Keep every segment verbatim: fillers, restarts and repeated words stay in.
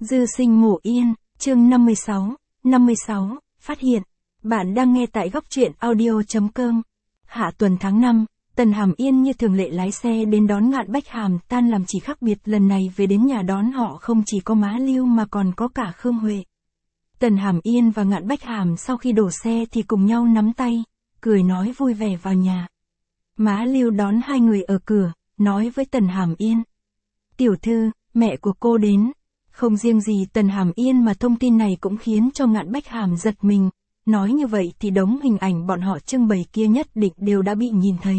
Dư sinh ngủ yên, chương năm mươi sáu, năm mươi sáu, phát hiện. Bạn đang nghe tại góc truyện audio.com. Hạ tuần tháng năm, Tần Hàm Yên như thường lệ lái xe đến đón Ngạn Bách Hàm tan làm, chỉ khác biệt lần này về đến nhà đón họ không chỉ có má Lưu mà còn có cả Khương Huệ. Tần Hàm Yên và Ngạn Bách Hàm sau khi đổ xe thì cùng nhau nắm tay, cười nói vui vẻ vào nhà. Má Lưu đón hai người ở cửa, nói với Tần Hàm Yên. Tiểu thư, mẹ của cô đến. Không riêng gì Tần Hàm Yên mà thông tin này cũng khiến cho Ngạn Bách Hàm giật mình. Nói như vậy thì đống hình ảnh bọn họ trưng bày kia nhất định đều đã bị nhìn thấy.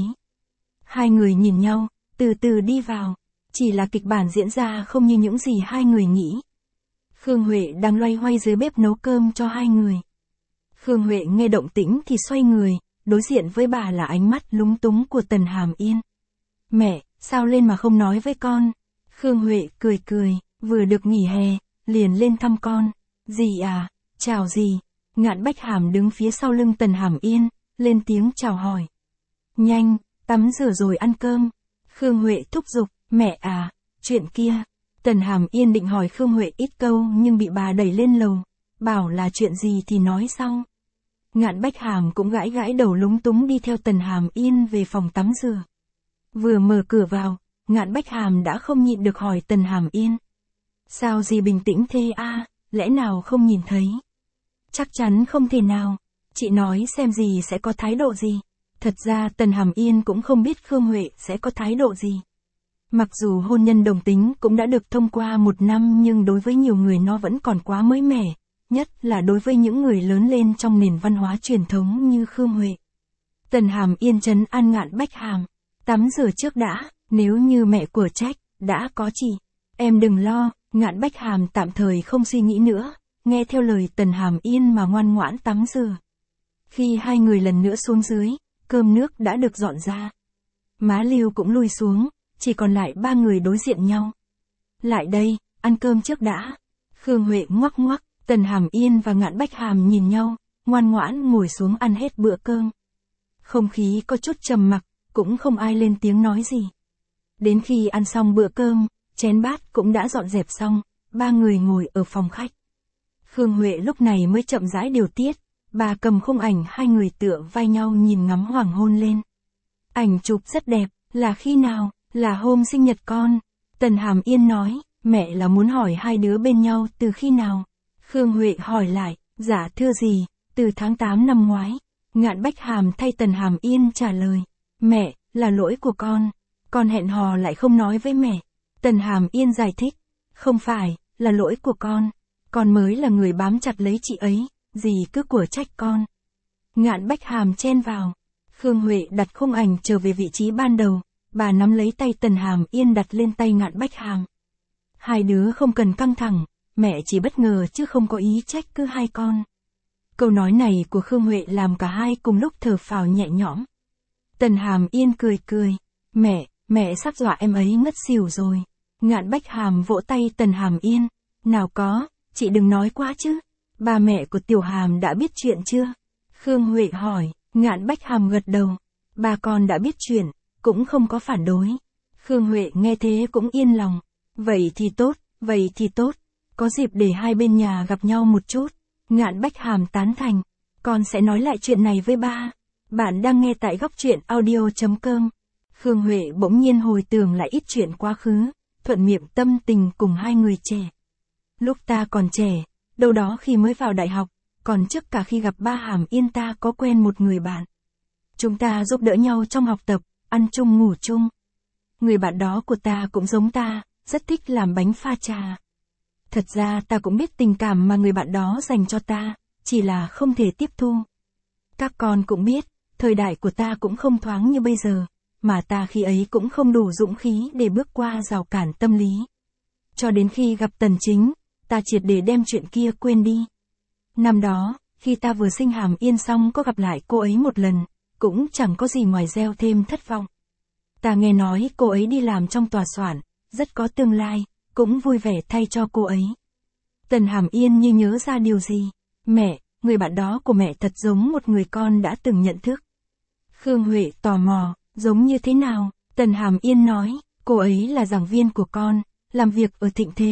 Hai người nhìn nhau, từ từ đi vào. Chỉ là kịch bản diễn ra không như những gì hai người nghĩ. Khương Huệ đang loay hoay dưới bếp nấu cơm cho hai người. Khương Huệ nghe động tĩnh thì xoay người, đối diện với bà là ánh mắt lúng túng của Tần Hàm Yên. Mẹ, sao lên mà không nói với con? Khương Huệ cười cười, vừa được nghỉ hè, liền lên thăm con. Dì à, chào dì. Ngạn Bách Hàm đứng phía sau lưng Tần Hàm Yên, lên tiếng chào hỏi. Nhanh, tắm rửa rồi ăn cơm. Khương Huệ thúc giục, mẹ à, chuyện kia. Tần Hàm Yên định hỏi Khương Huệ ít câu nhưng bị bà đẩy lên lầu, bảo là chuyện gì thì nói sau. Ngạn Bách Hàm cũng gãi gãi đầu lúng túng đi theo Tần Hàm Yên về phòng tắm rửa. Vừa mở cửa vào, Ngạn Bách Hàm đã không nhịn được hỏi Tần Hàm Yên. Sao dì bình tĩnh thế a, à, lẽ nào không nhìn thấy? Chắc chắn không thể nào, chị nói xem dì sẽ có thái độ gì. Thật ra Tần Hàm Yên cũng không biết Khương Huệ sẽ có thái độ gì. Mặc dù hôn nhân đồng tính cũng đã được thông qua một năm nhưng đối với nhiều người nó vẫn còn quá mới mẻ, nhất là đối với những người lớn lên trong nền văn hóa truyền thống như Khương Huệ. Tần Hàm Yên trấn an Ngạn Bách Hàm, tắm rửa trước đã, nếu như mẹ của trách, đã có chị, em đừng lo. Ngạn Bách Hàm tạm thời không suy nghĩ nữa, nghe theo lời Tần Hàm Yên mà ngoan ngoãn tắm rửa. Khi hai người lần nữa xuống dưới, cơm nước đã được dọn ra. Má Lưu cũng lui xuống, chỉ còn lại ba người đối diện nhau. Lại đây, ăn cơm trước đã. Khương Huệ ngoắc ngoắc, Tần Hàm Yên và Ngạn Bách Hàm nhìn nhau, ngoan ngoãn ngồi xuống ăn hết bữa cơm. Không khí có chút trầm mặc, cũng không ai lên tiếng nói gì. Đến khi ăn xong bữa cơm, chén bát cũng đã dọn dẹp xong, ba người ngồi ở phòng khách. Khương Huệ lúc này mới chậm rãi điều tiết, bà cầm khung ảnh hai người tựa vai nhau nhìn ngắm hoàng hôn lên. Ảnh chụp rất đẹp, là khi nào? Là hôm sinh nhật con. Tần Hàm Yên nói, mẹ là muốn hỏi hai đứa bên nhau từ khi nào? Khương Huệ hỏi lại, dạ thưa gì, từ tháng tám năm ngoái. Ngạn Bách Hàm thay Tần Hàm Yên trả lời, mẹ, là lỗi của con. Con hẹn hò lại không nói với mẹ. Tần Hàm Yên giải thích, không phải, là lỗi của con. Con mới là người bám chặt lấy chị ấy, dì cứ của trách con. Ngạn Bách Hàm chen vào. Khương Huệ đặt khung ảnh trở về vị trí ban đầu, bà nắm lấy tay Tần Hàm Yên đặt lên tay Ngạn Bách Hàm. Hai đứa không cần căng thẳng, mẹ chỉ bất ngờ chứ không có ý trách cứ hai con. Câu nói này của Khương Huệ làm cả hai cùng lúc thở phào nhẹ nhõm. Tần Hàm Yên cười cười, mẹ, mẹ sắp dọa em ấy ngất xỉu rồi. Ngạn Bách Hàm vỗ tay Tần Hàm Yên, nào có, chị đừng nói quá chứ. Ba mẹ của Tiểu Hàm đã biết chuyện chưa? Khương Huệ hỏi. Ngạn Bách Hàm gật đầu, ba con đã biết chuyện, cũng không có phản đối. Khương Huệ nghe thế cũng yên lòng. Vậy thì tốt, vậy thì tốt, có dịp để hai bên nhà gặp nhau một chút. Ngạn Bách Hàm tán thành, con sẽ nói lại chuyện này với ba. Bạn đang nghe tại góc truyện audio.com. Khương Huệ bỗng nhiên hồi tưởng lại ít chuyện quá khứ, thuận miệng tâm tình cùng hai người trẻ. Lúc ta còn trẻ, đâu đó khi mới vào đại học, còn trước cả khi gặp ba Hàm Yên ta có quen một người bạn. Chúng ta giúp đỡ nhau trong học tập, ăn chung ngủ chung. Người bạn đó của ta cũng giống ta, rất thích làm bánh pha trà. Thật ra ta cũng biết tình cảm mà người bạn đó dành cho ta, chỉ là không thể tiếp thu. Các con cũng biết, thời đại của ta cũng không thoáng như bây giờ, mà ta khi ấy cũng không đủ dũng khí để bước qua rào cản tâm lý. Cho đến khi gặp Tần Chính, ta triệt để đem chuyện kia quên đi. Năm đó, khi ta vừa sinh Hàm Yên xong có gặp lại cô ấy một lần, cũng chẳng có gì ngoài gieo thêm thất vọng. Ta nghe nói cô ấy đi làm trong tòa soạn, rất có tương lai, cũng vui vẻ thay cho cô ấy. Tần Hàm Yên như nhớ ra điều gì. Mẹ, người bạn đó của mẹ thật giống một người con đã từng nhận thức. Khương Huệ tò mò, giống như thế nào? Tần Hàm Yên nói, cô ấy là giảng viên của con, làm việc ở Thịnh Thế,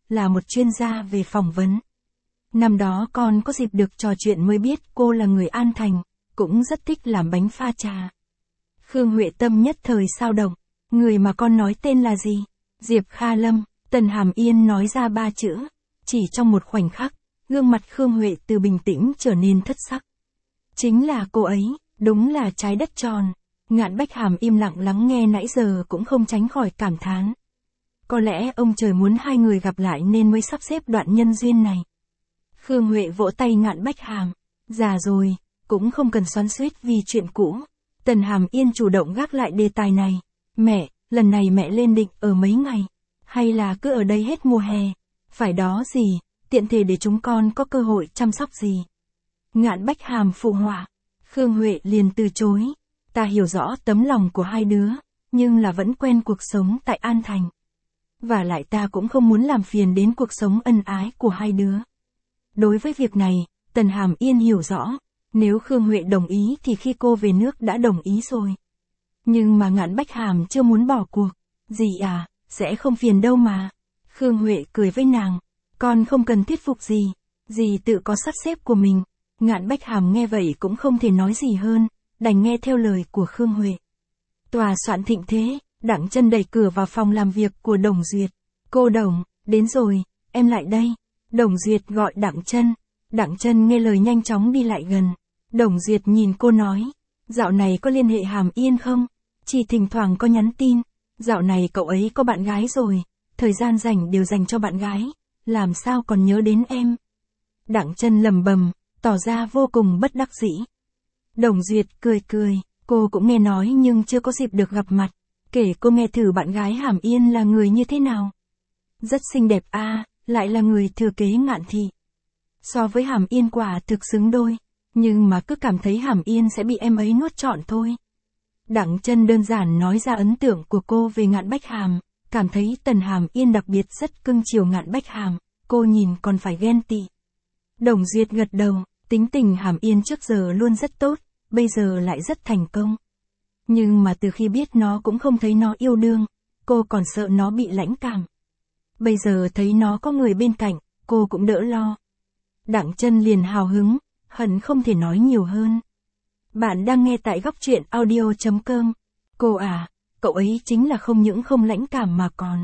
là một chuyên gia về phỏng vấn. Năm đó con có dịp được trò chuyện mới biết cô là người An Thành, cũng rất thích làm bánh pha trà. Khương Huệ tâm nhất thời sao động, người mà con nói tên là gì? Diệp Kha Lâm. Tần Hàm Yên nói ra ba chữ, chỉ trong một khoảnh khắc, gương mặt Khương Huệ từ bình tĩnh trở nên thất sắc. Chính là cô ấy, đúng là trái đất tròn. Ngạn Bách Hàm im lặng lắng nghe nãy giờ cũng không tránh khỏi cảm thán. Có lẽ ông trời muốn hai người gặp lại nên mới sắp xếp đoạn nhân duyên này. Khương Huệ vỗ tay Ngạn Bách Hàm, già rồi, cũng không cần xoắn xuýt vì chuyện cũ. Tần Hàm Yên chủ động gác lại đề tài này. Mẹ, lần này mẹ lên định ở mấy ngày, hay là cứ ở đây hết mùa hè? Phải đó gì, tiện thể để chúng con có cơ hội chăm sóc gì. Ngạn Bách Hàm phụ họa. Khương Huệ liền từ chối. Ta hiểu rõ tấm lòng của hai đứa, nhưng là vẫn quen cuộc sống tại An Thành. Và lại ta cũng không muốn làm phiền đến cuộc sống ân ái của hai đứa. Đối với việc này, Tần Hàm Yên hiểu rõ, nếu Khương Huệ đồng ý thì khi cô về nước đã đồng ý rồi. Nhưng mà Ngạn Bách Hàm chưa muốn bỏ cuộc. Dì à, sẽ không phiền đâu mà. Khương Huệ cười với nàng, con không cần thuyết phục gì, dì tự có sắp xếp của mình. Ngạn Bách Hàm nghe vậy cũng không thể nói gì hơn, đành nghe theo lời của Khương Huệ. Tòa soạn thịnh thế, Đặng Chân đẩy cửa vào phòng làm việc của Đồng Duyệt. Cô Đồng, đến rồi, em lại đây. Đồng Duyệt gọi Đặng Chân. Đặng Chân nghe lời nhanh chóng đi lại gần. Đồng Duyệt nhìn cô nói, dạo này có liên hệ Hàm Yên không? Chỉ thỉnh thoảng có nhắn tin. Dạo này cậu ấy có bạn gái rồi, thời gian rảnh đều dành cho bạn gái, làm sao còn nhớ đến em? Đặng Chân lẩm bẩm, tỏ ra vô cùng bất đắc dĩ. Đồng Duyệt cười cười, cô cũng nghe nói nhưng chưa có dịp được gặp mặt. Kể cô nghe thử bạn gái Hàm Yên là người như thế nào. Rất xinh đẹp a, à, lại là người thừa kế Ngạn thị. So với Hàm Yên quả thực xứng đôi, nhưng mà cứ cảm thấy Hàm Yên sẽ bị em ấy nuốt trọn thôi. Đặng Chân đơn giản nói ra ấn tượng của cô về Ngạn Bách Hàm, cảm thấy Tần Hàm Yên đặc biệt rất cưng chiều Ngạn Bách Hàm, cô nhìn còn phải ghen tị. Đồng Duyệt gật đầu, tính tình Hàm Yên trước giờ luôn rất tốt, bây giờ lại rất thành công. Nhưng mà từ khi biết nó cũng không thấy nó yêu đương, cô còn sợ nó bị lãnh cảm. Bây giờ thấy nó có người bên cạnh, cô cũng đỡ lo. Đặng Chân liền hào hứng, hận không thể nói nhiều hơn. Bạn đang nghe tại góc truyện audio chấm com. Cô à, cậu ấy chính là không những không lãnh cảm mà còn.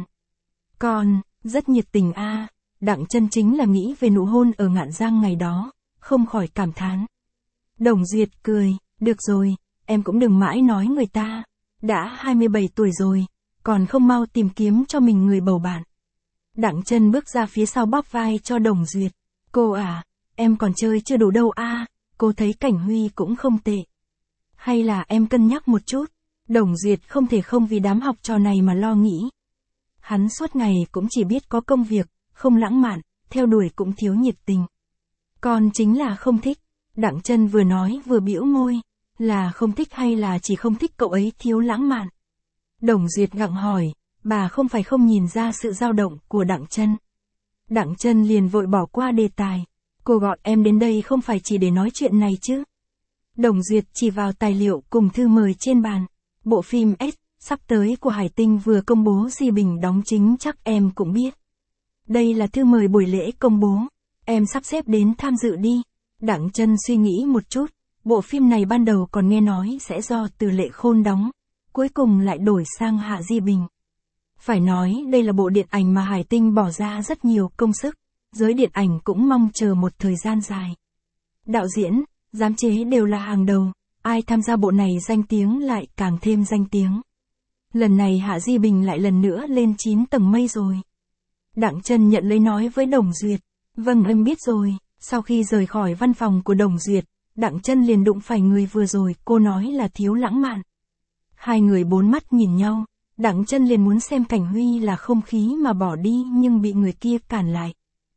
Còn, rất nhiệt tình a. À. Đặng Chân chính là nghĩ về nụ hôn ở Ngạn Giang ngày đó, không khỏi cảm thán. Đồng Duyệt cười, được rồi, em cũng đừng mãi nói người ta. Đã hai mươi bảy tuổi rồi, còn không mau tìm kiếm cho mình người bầu bạn. Đặng Chân bước ra phía sau bóp vai cho Đồng Duyệt. Cô à, em còn chơi chưa đủ đâu a. À. Cô thấy Cảnh Huy cũng không tệ. Hay là em cân nhắc một chút. Đồng Duyệt không thể không vì đám học trò này mà lo nghĩ. Hắn suốt ngày cũng chỉ biết có công việc, không lãng mạn, theo đuổi cũng thiếu nhiệt tình. Con chính là không thích. Đặng Chân vừa nói vừa bĩu môi. Là không thích hay là chỉ không thích cậu ấy thiếu lãng mạn? Đồng Duyệt gặng hỏi, bà không phải không nhìn ra sự dao động của Đặng Chân. Đặng Chân liền vội bỏ qua đề tài. Cô gọi em đến đây không phải chỉ để nói chuyện này chứ. Đồng Duyệt chỉ vào tài liệu cùng thư mời trên bàn. Bộ phim S, sắp tới của Hải Tinh vừa công bố Di Bình đóng chính chắc em cũng biết. Đây là thư mời buổi lễ công bố. Em sắp xếp đến tham dự đi. Đặng Chân suy nghĩ một chút. Bộ phim này ban đầu còn nghe nói sẽ do Từ Lệ Khôn đóng. Cuối cùng lại đổi sang Hạ Di Bình. Phải nói đây là bộ điện ảnh mà Hải Tinh bỏ ra rất nhiều công sức. Giới điện ảnh cũng mong chờ một thời gian dài. Đạo diễn, giám chế đều là hàng đầu, ai tham gia bộ này danh tiếng lại càng thêm danh tiếng. Lần này Hạ Di Bình lại lần nữa lên chín tầng mây rồi. Đặng Chân nhận lấy nói với Đồng Duyệt, vâng em biết rồi. Sau khi rời khỏi văn phòng của Đồng Duyệt, Đặng Chân liền đụng phải người vừa rồi cô nói là thiếu lãng mạn. Hai người bốn mắt nhìn nhau, Đặng Chân liền muốn xem Cảnh Huy là không khí mà bỏ đi nhưng bị người kia cản lại.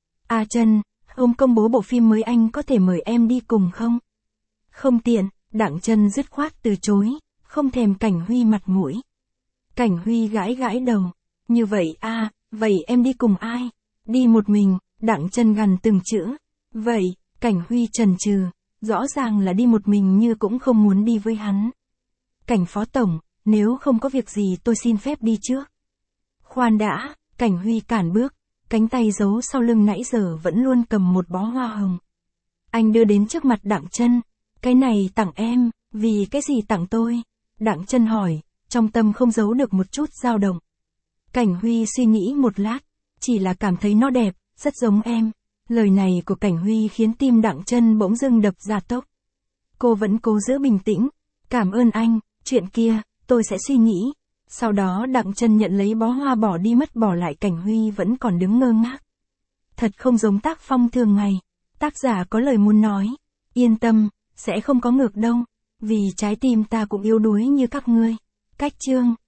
A Chân, hôm công bố bộ phim mới anh có thể mời em đi cùng không? Không tiện, Đặng Chân dứt khoát từ chối, không thèm Cảnh Huy mặt mũi. Cảnh Huy gãi gãi đầu, như vậy a, à, vậy em đi cùng ai? Đi một mình, Đặng Chân gằn từng chữ. Vậy, Cảnh Huy chần chừ, rõ ràng là đi một mình như cũng không muốn đi với hắn. Cảnh phó tổng, nếu không có việc gì tôi xin phép đi trước. Khoan đã, Cảnh Huy cản bước, cánh tay giấu sau lưng nãy giờ vẫn luôn cầm một bó hoa hồng. Anh đưa đến trước mặt Đặng Chân, cái này tặng em, vì cái gì tặng tôi? Đặng Chân hỏi, trong tâm không giấu được một chút dao động. Cảnh Huy suy nghĩ một lát, chỉ là cảm thấy nó đẹp, rất giống em. Lời này của Cảnh Huy khiến tim Đặng Chân bỗng dưng đập ra tốc. Cô vẫn cố giữ bình tĩnh, cảm ơn anh, chuyện kia, tôi sẽ suy nghĩ. Sau đó Đặng Chân nhận lấy bó hoa bỏ đi mất, bỏ lại Cảnh Huy vẫn còn đứng ngơ ngác. Thật không giống tác phong thường ngày. Tác giả có lời muốn nói, yên tâm, sẽ không có ngược đâu, vì trái tim ta cũng yếu đuối như các ngươi. Cách chương